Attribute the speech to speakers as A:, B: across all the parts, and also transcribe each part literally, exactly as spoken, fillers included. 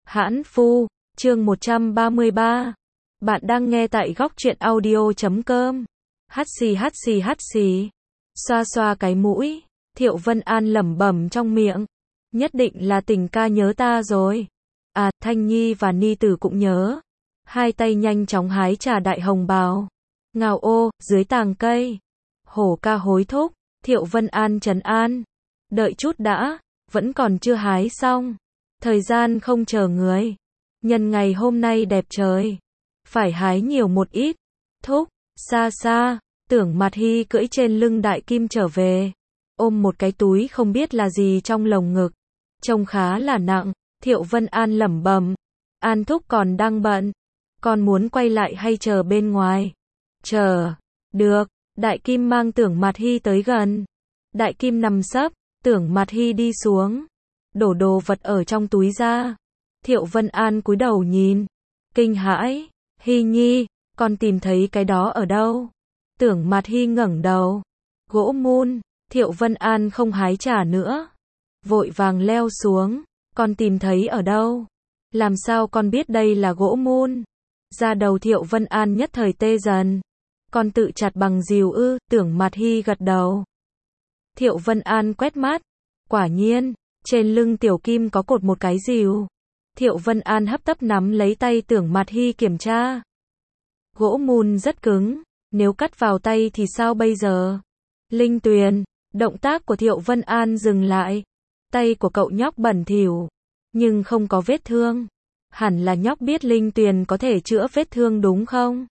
A: Hãn Phu, chương một trăm ba mươi ba. Bạn đang nghe tại góc truyện audio chấm com. Hắt xì hắt xì hắt xì. Xoa xoa cái mũi, Thiệu Vân An lẩm bẩm trong miệng. Nhất định là tình ca nhớ ta rồi. À, Thanh Nhi và Ni Tử cũng nhớ. Hai tay nhanh chóng hái trà đại hồng bào. Ngào ô, dưới tàng cây. Hổ ca hối thúc, Thiệu Vân An trấn an. Đợi chút đã, vẫn còn chưa hái xong. Thời gian không chờ người. Nhân ngày hôm nay đẹp trời. Phải hái nhiều một ít. Thúc, xa xa, Tưởng Mạt Hy cưỡi trên lưng đại kim trở về. Ôm một cái túi không biết là gì trong lồng ngực. Trông khá là nặng, Thiệu Vân An lẩm bẩm. An thúc còn đang bận. Con muốn quay lại hay chờ bên ngoài? Chờ. Được, đại kim mang Tưởng Mạt Hy tới gần. Đại kim nằm sấp, Tưởng Mạt Hy đi xuống. Đổ đồ vật ở trong túi ra. Thiệu Vân An cúi đầu nhìn. Kinh hãi. Hy Nhi, con tìm thấy cái đó ở đâu? Tưởng Mạt Hy ngẩng đầu. Gỗ mun. Thiệu Vân An không hái trà nữa. Vội vàng leo xuống. Con tìm thấy ở đâu? Làm sao con biết đây là gỗ mun? Da đầu Thiệu Vân An nhất thời tê dần. Con tự chặt bằng rìu ư? Tưởng Mạt Hy gật đầu. Thiệu Vân An quét mắt. Quả nhiên, trên lưng tiểu kim có cột một cái rìu. Thiệu Vân An hấp tấp nắm lấy tay Tưởng Mạt Hy kiểm tra. Gỗ mun rất cứng, nếu cắt vào tay thì sao bây giờ? Linh Tuyền, động tác của Thiệu Vân An dừng lại. Tay của cậu nhóc bẩn thỉu, nhưng không có vết thương. Hẳn là nhóc biết Linh Tuyền có thể chữa vết thương đúng không?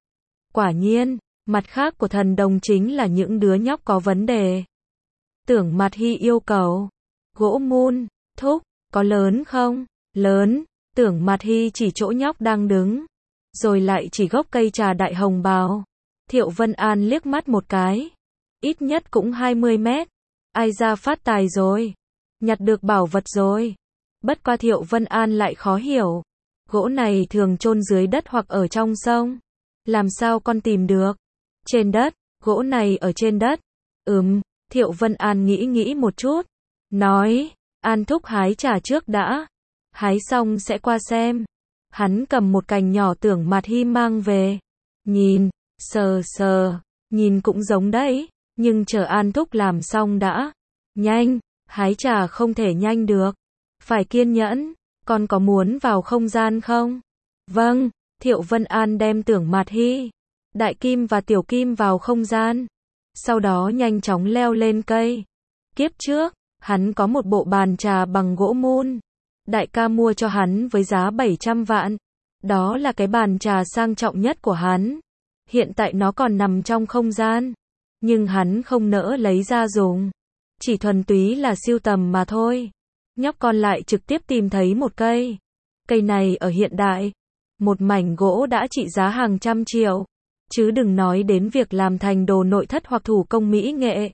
A: Quả nhiên, mặt khác của thần đồng chính là những đứa nhóc có vấn đề. Tưởng Mạt Hy yêu cầu. Gỗ mun, thúc, có lớn không? Lớn, Tưởng Mạt Hy chỉ chỗ nhóc đang đứng. Rồi lại chỉ gốc cây trà đại hồng bào. Thiệu Vân An liếc mắt một cái. Ít nhất cũng hai mươi mét. Ai ra phát tài rồi? Nhặt được bảo vật rồi. Bất qua Thiệu Vân An lại khó hiểu. Gỗ này thường chôn dưới đất hoặc ở trong sông. Làm sao con tìm được? Trên đất, gỗ này ở trên đất. Ừm, Thiệu Vân An nghĩ nghĩ một chút. Nói, An thúc hái trà trước đã. Hái xong sẽ qua xem. Hắn cầm một cành nhỏ Tưởng Mạt Hy mang về. Nhìn, sờ sờ, nhìn cũng giống đấy. Nhưng chờ An thúc làm xong đã. Nhanh, hái trà không thể nhanh được. Phải kiên nhẫn. Con có muốn vào không gian không? Vâng, Thiệu Vân An đem Tưởng Mạt Hy, đại kim và tiểu kim vào không gian. Sau đó nhanh chóng leo lên cây. Kiếp trước, hắn có một bộ bàn trà bằng gỗ mun. Đại ca mua cho hắn với giá bảy trăm vạn. Đó là cái bàn trà sang trọng nhất của hắn. Hiện tại nó còn nằm trong không gian. Nhưng hắn không nỡ lấy ra dùng. Chỉ thuần túy là sưu tầm mà thôi. Nhóc con lại trực tiếp tìm thấy một cây. Cây này ở hiện đại. Một mảnh gỗ đã trị giá hàng trăm triệu. Chứ đừng nói đến việc làm thành đồ nội thất hoặc thủ công mỹ nghệ.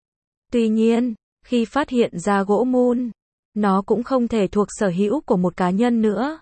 A: Tuy nhiên, khi phát hiện ra gỗ mun, nó cũng không thể thuộc sở hữu của một cá nhân nữa.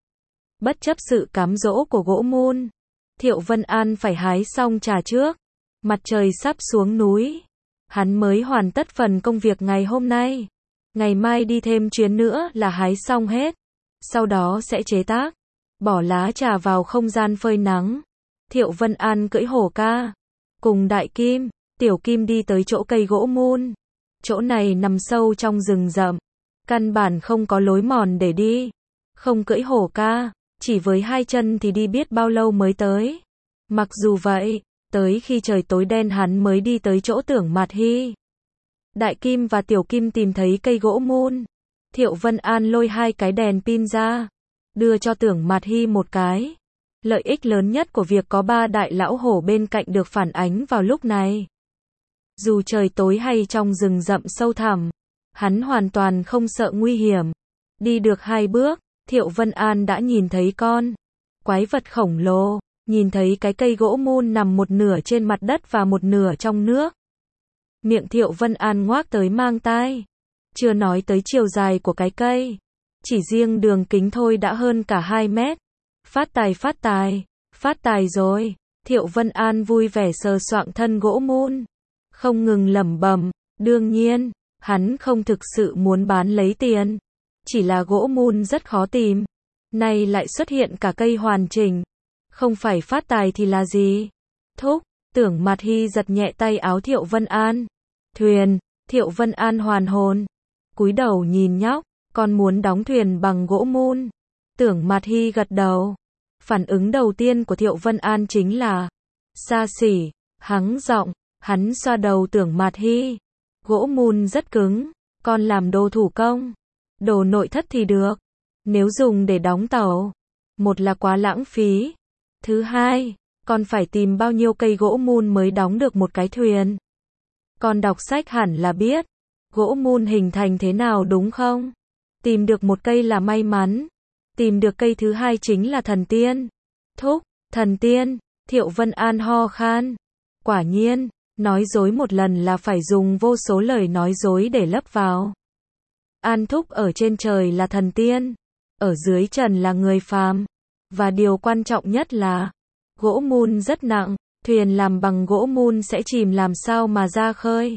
A: Bất chấp sự cám dỗ của gỗ mun, Thiệu Vân An phải hái xong trà trước. Mặt trời sắp xuống núi. Hắn mới hoàn tất phần công việc ngày hôm nay. Ngày mai đi thêm chuyến nữa là hái xong hết. Sau đó sẽ chế tác. Bỏ lá trà vào không gian phơi nắng. Thiệu Vân An cưỡi hổ ca. Cùng đại kim, tiểu kim đi tới chỗ cây gỗ mun. Chỗ này nằm sâu trong rừng rậm. Căn bản không có lối mòn để đi. Không cưỡi hổ ca, chỉ với hai chân thì đi biết bao lâu mới tới. Mặc dù vậy, tới khi trời tối đen hắn mới đi tới chỗ Tưởng Mạt Hy. Đại kim và tiểu kim tìm thấy cây gỗ mun. Thiệu Vân An lôi hai cái đèn pin ra. Đưa cho Tưởng Mạt Hy một cái. Lợi ích lớn nhất của việc có ba đại lão hổ bên cạnh được phản ánh vào lúc này. Dù trời tối hay trong rừng rậm sâu thẳm, hắn hoàn toàn không sợ nguy hiểm. Đi được hai bước, Thiệu Vân An đã nhìn thấy con quái vật khổng lồ. Nhìn thấy cái cây gỗ mun nằm một nửa trên mặt đất và một nửa trong nước. Miệng Thiệu Vân An ngoác tới mang tai. Chưa nói tới chiều dài của cái cây. Chỉ riêng đường kính thôi đã hơn cả hai mét. Phát tài phát tài, phát tài rồi. Thiệu Vân An vui vẻ sờ soạng thân gỗ mun. Không ngừng lẩm bẩm. Đương nhiên, hắn không thực sự muốn bán lấy tiền. Chỉ là gỗ mun rất khó tìm. Nay lại xuất hiện cả cây hoàn chỉnh. Không phải phát tài thì là gì? Thúc, Tưởng Mạt Hy giật nhẹ tay áo Thiệu Vân An. Thuyền, Thiệu Vân An hoàn hồn. Cúi đầu nhìn nhóc, con muốn đóng thuyền bằng gỗ mun. Tưởng Mạt Hy gật đầu. Phản ứng đầu tiên của Thiệu Vân An chính là xa xỉ, hắng giọng, hắn xoa đầu Tưởng Mạt Hy. Gỗ mun rất cứng, con làm đồ thủ công. Đồ nội thất thì được. Nếu dùng để đóng tàu, một là quá lãng phí. Thứ hai, con phải tìm bao nhiêu cây gỗ mun mới đóng được một cái thuyền. Con đọc sách hẳn là biết. Gỗ mun hình thành thế nào đúng không? Tìm được một cây là may mắn. Tìm được cây thứ hai chính là thần tiên. Thúc, thần tiên, Thiệu Vân An ho khan. Quả nhiên, nói dối một lần là phải dùng vô số lời nói dối để lấp vào. An Thúc ở trên trời là thần tiên, ở dưới trần là người phàm. Và điều quan trọng nhất là, gỗ mun rất nặng, thuyền làm bằng gỗ mun sẽ chìm làm sao mà ra khơi.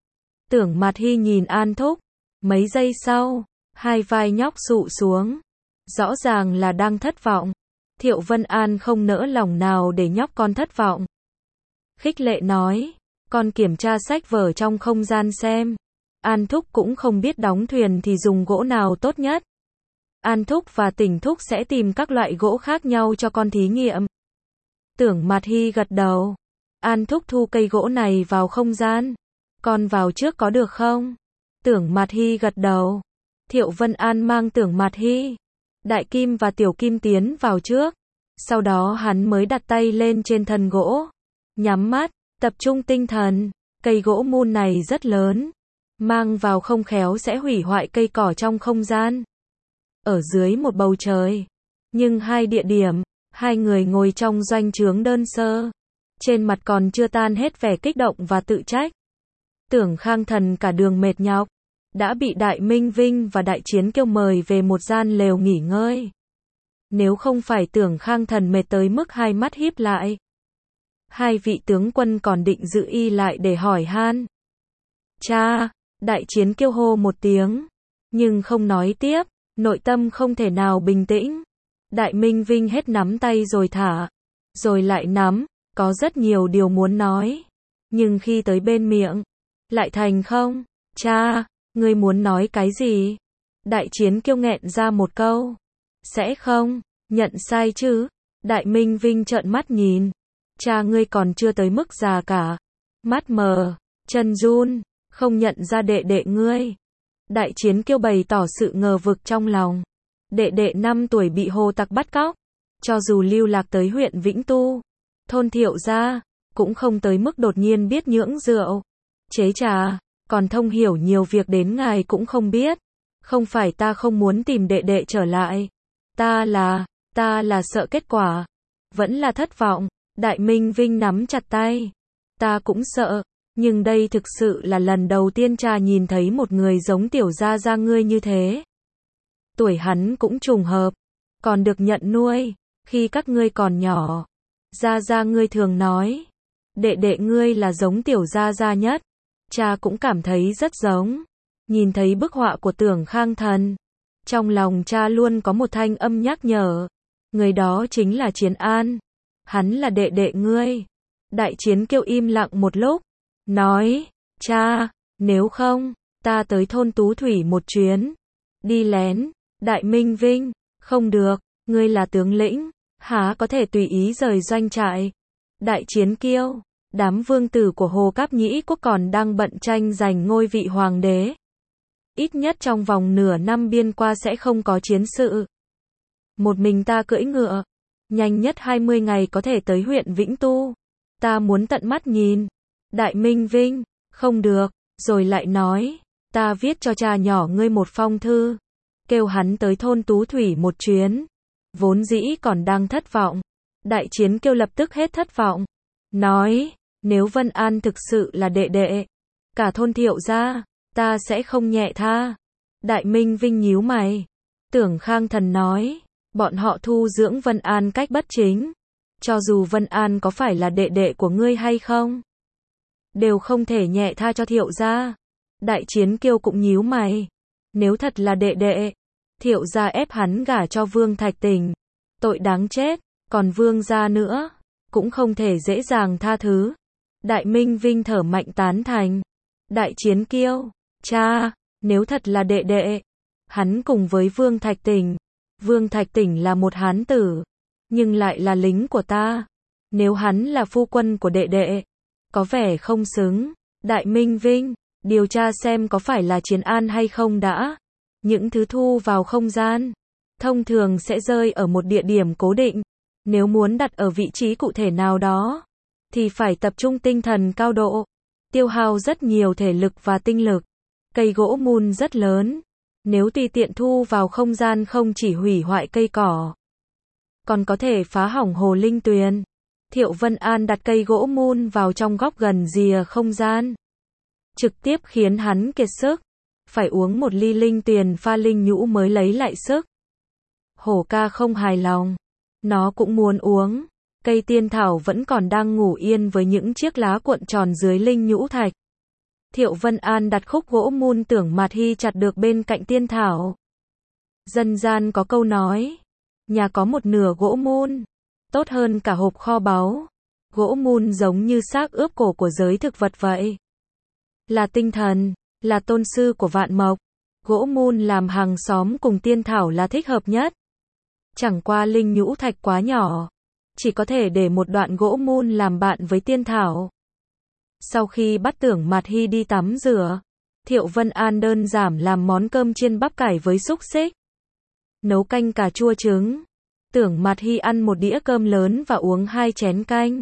A: Tưởng Mạt Hy nhìn An Thúc, mấy giây sau, hai vai nhóc sụ xuống. Rõ ràng là đang thất vọng. Thiệu Vân An không nỡ lòng nào để nhóc con thất vọng. Khích lệ nói, con kiểm tra sách vở trong không gian xem. An Thúc cũng không biết đóng thuyền thì dùng gỗ nào tốt nhất. An Thúc và Tỉnh Thúc sẽ tìm các loại gỗ khác nhau cho con thí nghiệm. Tưởng Mạt Hy gật đầu. An Thúc thu cây gỗ này vào không gian. Con vào trước có được không? Tưởng Mạt Hy gật đầu. Thiệu Vân An mang Tưởng Mạt Hy, Đại Kim và Tiểu Kim tiến vào trước. Sau đó hắn mới đặt tay lên trên thân gỗ. Nhắm mắt, tập trung tinh thần. Cây gỗ mun này rất lớn. Mang vào không khéo sẽ hủy hoại cây cỏ trong không gian. Ở dưới một bầu trời. Nhưng hai địa điểm, hai người ngồi trong doanh trướng đơn sơ. Trên mặt còn chưa tan hết vẻ kích động và tự trách. Tưởng Khang Thần cả đường mệt nhọc. Đã bị Đại Minh Vinh và Đại Chiến Kiêu mời về một gian lều nghỉ ngơi. Nếu không phải Tưởng Khang Thần mệt tới mức hai mắt híp lại. Hai vị tướng quân còn định giữ y lại để hỏi han. Cha, Đại Chiến Kiêu hô một tiếng. Nhưng không nói tiếp, nội tâm không thể nào bình tĩnh. Đại Minh Vinh hết nắm tay rồi thả. Rồi lại nắm, có rất nhiều điều muốn nói. Nhưng khi tới bên miệng, lại thành không. Cha, ngươi muốn nói cái gì? Đại Chiến Kiêu nghẹn ra một câu. Sẽ không, nhận sai chứ? Đại Minh Vinh trợn mắt nhìn. Cha ngươi còn chưa tới mức già cả. Mắt mờ, chân run, không nhận ra đệ đệ ngươi. Đại Chiến Kiêu bày tỏ sự ngờ vực trong lòng. Đệ đệ năm tuổi bị Hồ tặc bắt cóc. Cho dù lưu lạc tới huyện Vĩnh Tu, thôn Thiệu gia, cũng không tới mức đột nhiên biết nhưỡng rượu, chế trà, còn thông hiểu nhiều việc đến ngài cũng không biết. Không phải ta không muốn tìm đệ đệ trở lại. Ta là, ta là sợ kết quả. Vẫn là thất vọng. Đại Minh Vinh nắm chặt tay. Ta cũng sợ. Nhưng đây thực sự là lần đầu tiên cha nhìn thấy một người giống tiểu gia gia ngươi như thế. Tuổi hắn cũng trùng hợp. Còn được nhận nuôi. Khi các ngươi còn nhỏ. Gia gia ngươi thường nói. Đệ đệ ngươi là giống tiểu gia gia nhất. Cha cũng cảm thấy rất giống. Nhìn thấy bức họa của Tưởng Khang Thần. Trong lòng cha luôn có một thanh âm nhắc nhở. Người đó chính là Chiến An. Hắn là đệ đệ ngươi. Đại Chiến Kiêu im lặng một lúc. Nói, cha, nếu không, ta tới thôn Tú Thủy một chuyến. Đi lén. Đại Minh Vinh, không được, ngươi là tướng lĩnh. Há có thể tùy ý rời doanh trại. Đại Chiến Kiêu, đám vương tử của Hồ Cáp Nhĩ Quốc còn đang bận tranh giành ngôi vị hoàng đế. Ít nhất trong vòng nửa năm biên qua sẽ không có chiến sự. Một mình ta cưỡi ngựa. Nhanh nhất hai mươi ngày có thể tới huyện Vĩnh Tu. Ta muốn tận mắt nhìn. Đại Minh Vinh, không được, rồi lại nói. Ta viết cho cha nhỏ ngươi một phong thư. Kêu hắn tới thôn Tú Thủy một chuyến. Vốn dĩ còn đang thất vọng. Đại Chiến Kiêu lập tức hết thất vọng. Nói, nếu Vân An thực sự là đệ đệ. Cả thôn Thiệu gia, ta sẽ không nhẹ tha. Đại Minh Vinh nhíu mày. Tưởng Khang Thần nói. Bọn họ thu dưỡng Vân An cách bất chính. Cho dù Vân An có phải là đệ đệ của ngươi hay không, đều không thể nhẹ tha cho Thiệu gia. Đại Chiến Kiêu cũng nhíu mày. Nếu thật là đệ đệ, Thiệu gia ép hắn gả cho Vương Thạch Tình. Tội đáng chết, còn Vương gia nữa, cũng không thể dễ dàng tha thứ. Đại Minh Vinh thở mạnh tán thành. Đại Chiến Kiêu, cha, nếu thật là đệ đệ, hắn cùng với Vương Thạch Tình. Vương Thạch Tình là một hán tử, nhưng lại là lính của ta. Nếu hắn là phu quân của đệ đệ, có vẻ không xứng. Đại Minh Vinh, điều tra xem có phải là Chiến An hay không đã. Những thứ thu vào không gian, thông thường sẽ rơi ở một địa điểm cố định. Nếu muốn đặt ở vị trí cụ thể nào đó, thì phải tập trung tinh thần cao độ, tiêu hao rất nhiều thể lực và tinh lực. Cây gỗ mun rất lớn, nếu tùy tiện thu vào không gian không chỉ hủy hoại cây cỏ, còn có thể phá hỏng hồ linh tuyền. Thiệu Vân An đặt cây gỗ mun vào trong góc gần rìa không gian, trực tiếp khiến hắn kiệt sức, phải uống một ly linh tuyền pha linh nhũ mới lấy lại sức. Hổ ca không hài lòng, nó cũng muốn uống. Cây tiên thảo vẫn còn đang ngủ yên với những chiếc lá cuộn tròn dưới linh nhũ thạch. Thiệu Vân An đặt khúc gỗ mun Tưởng Mạt Hy chặt được bên cạnh tiên thảo. Dân gian có câu nói, nhà có một nửa gỗ mun, tốt hơn cả hộp kho báu. Gỗ mun giống như xác ướp cổ của giới thực vật vậy. Là tinh thần, là tôn sư của vạn mộc. Gỗ mun làm hàng xóm cùng tiên thảo là thích hợp nhất. Chẳng qua linh nhũ thạch quá nhỏ, chỉ có thể để một đoạn gỗ mun làm bạn với tiên thảo. Sau khi bắt Tưởng Mạt Hy đi tắm rửa, Thiệu Vân An đơn giản làm món cơm chiên bắp cải với xúc xích, nấu canh cà chua trứng. Tưởng Mạt Hy ăn một đĩa cơm lớn và uống hai chén canh.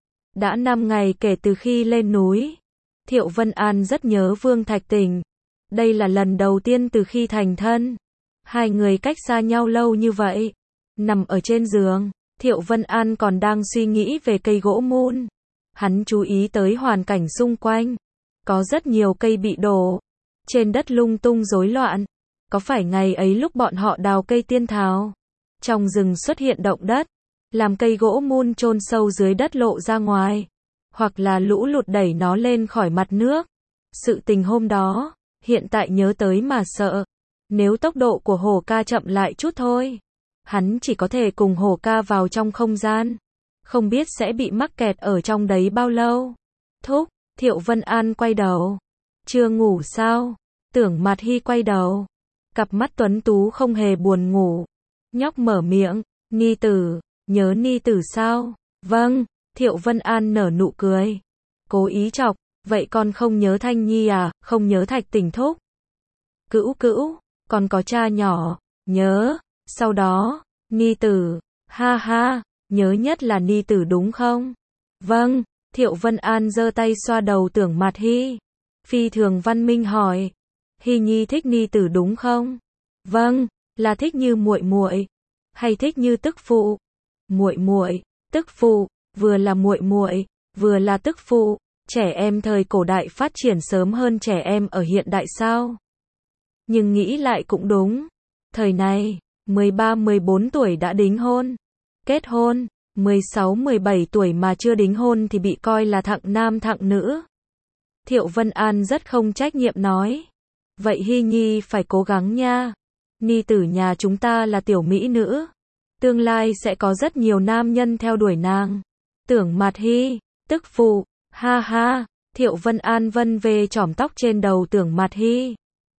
A: Đã năm ngày kể từ khi lên núi, Thiệu Vân An rất nhớ Vương Thạch Tình. Đây là lần đầu tiên từ khi thành thân, hai người cách xa nhau lâu như vậy. Nằm ở trên giường, Thiệu Vân An còn đang suy nghĩ về cây gỗ mun. Hắn chú ý tới hoàn cảnh xung quanh. Có rất nhiều cây bị đổ, trên đất lung tung rối loạn. Có phải ngày ấy lúc bọn họ đào cây tiên thảo, trong rừng xuất hiện động đất, làm cây gỗ mun chôn sâu dưới đất lộ ra ngoài, hoặc là lũ lụt đẩy nó lên khỏi mặt nước. Sự tình hôm đó, hiện tại nhớ tới mà sợ. Nếu tốc độ của Hổ ca chậm lại chút thôi, hắn chỉ có thể cùng Hổ ca vào trong không gian, không biết sẽ bị mắc kẹt ở trong đấy bao lâu. Thúc, Thiệu Vân An quay đầu. Chưa ngủ sao? Tưởng Mạt Hy quay đầu. Cặp mắt tuấn tú không hề buồn ngủ. Nhóc mở miệng, Ni tử, nhớ Ni tử sao? Vâng, Thiệu Vân An nở nụ cười. Cố ý chọc, vậy con không nhớ Thanh Nhi à, không nhớ Thạch Tình thúc? Cữu cữu, còn có cha nhỏ, nhớ. Sau đó, Ni tử, ha ha, nhớ nhất là Ni tử đúng không? Vâng, Thiệu Vân An giơ tay xoa đầu Tưởng Mạt Hy. Phi thường văn minh hỏi, Hy Nhi thích Ni tử đúng không? Vâng, là thích như muội muội, hay thích như tức phụ? Muội muội, tức phụ, vừa là muội muội, vừa là tức phụ. Trẻ em thời cổ đại phát triển sớm hơn trẻ em ở hiện đại sao? Nhưng nghĩ lại cũng đúng. Thời này, mười ba mười bốn tuổi đã đính hôn, kết hôn, mười sáu mười bảy tuổi mà chưa đính hôn thì bị coi là thặng nam thặng nữ. Thiệu Vân An rất không trách nhiệm nói. Vậy Hy Nhi phải cố gắng nha. Ni tử nhà chúng ta là tiểu mỹ nữ. Tương lai sẽ có rất nhiều nam nhân theo đuổi nàng. Tưởng Mạt Hy, tức phụ, ha ha. Thiệu Vân An vân về chỏm tóc trên đầu Tưởng Mạt Hy.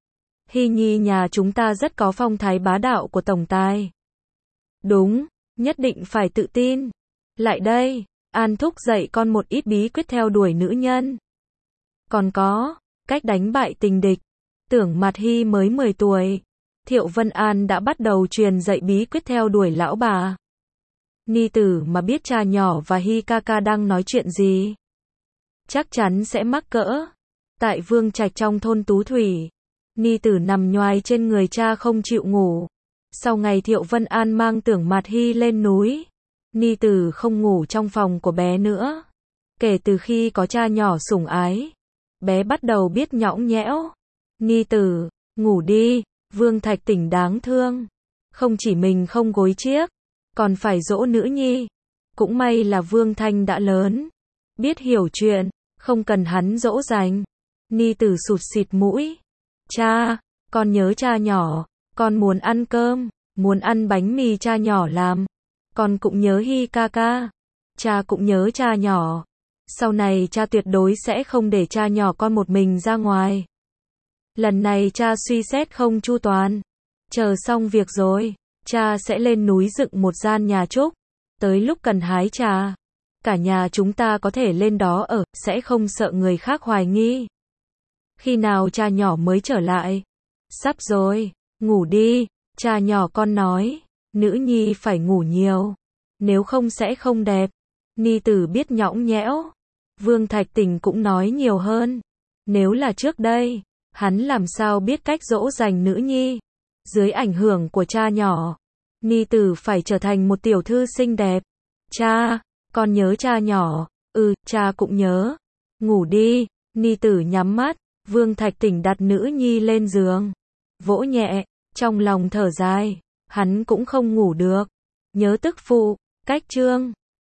A: Hy Nhi nhà chúng ta rất có phong thái bá đạo của tổng tài. Đúng, nhất định phải tự tin. Lại đây, An thúc dạy con một ít bí quyết theo đuổi nữ nhân. Còn có, cách đánh bại tình địch. Tưởng Mạt Hy mới mười tuổi. Thiệu Vân An đã bắt đầu truyền dạy bí quyết theo đuổi lão bà. Ni tử mà biết cha nhỏ và Hy ca ca đang nói chuyện gì, chắc chắn sẽ mắc cỡ. Tại Vương Trạch trong thôn Tú Thủy, Ni tử nằm nhoài trên người cha không chịu ngủ. Sau ngày Thiệu Vân An mang Tưởng Mạt Hy lên núi, Ni tử không ngủ trong phòng của bé nữa. Kể từ khi có cha nhỏ sủng ái, bé bắt đầu biết nhõng nhẽo. Ni tử, ngủ đi. Vương Thạch Tình đáng thương. Không chỉ mình không gối chiếc, còn phải dỗ nữ nhi. Cũng may là Vương Thanh đã lớn, biết hiểu chuyện, không cần hắn dỗ dành. Ni tử sụt xịt mũi. Cha, con nhớ cha nhỏ, Con muốn ăn cơm, muốn ăn bánh mì cha nhỏ làm. Con cũng nhớ Hi ca ca. Cha cũng nhớ cha nhỏ. Sau này cha tuyệt đối sẽ không để cha nhỏ con một mình ra ngoài. Lần này cha suy xét không chu toàn. Chờ xong việc rồi, cha sẽ lên núi dựng một gian nhà trúc. Tới lúc cần hái trà, cả nhà chúng ta có thể lên đó ở, sẽ không sợ người khác hoài nghi. Khi nào cha nhỏ mới trở lại? Sắp rồi, ngủ đi, cha nhỏ con nói, nữ nhi phải ngủ nhiều, nếu không sẽ không đẹp. Ni tử biết nhõng nhẽo. Vương Thạch Tình cũng nói nhiều hơn. Nếu là trước đây, hắn làm sao biết cách dỗ dành nữ nhi. Dưới ảnh hưởng của cha nhỏ, Ni tử phải trở thành một tiểu thư xinh đẹp. Cha, con nhớ cha nhỏ. Ừ, cha cũng nhớ. Ngủ đi. Ni tử nhắm mắt. Vương Thạch Tình đặt nữ nhi lên giường, vỗ nhẹ, trong lòng thở dài. Hắn cũng không ngủ được. Nhớ tức phụ. Cách chương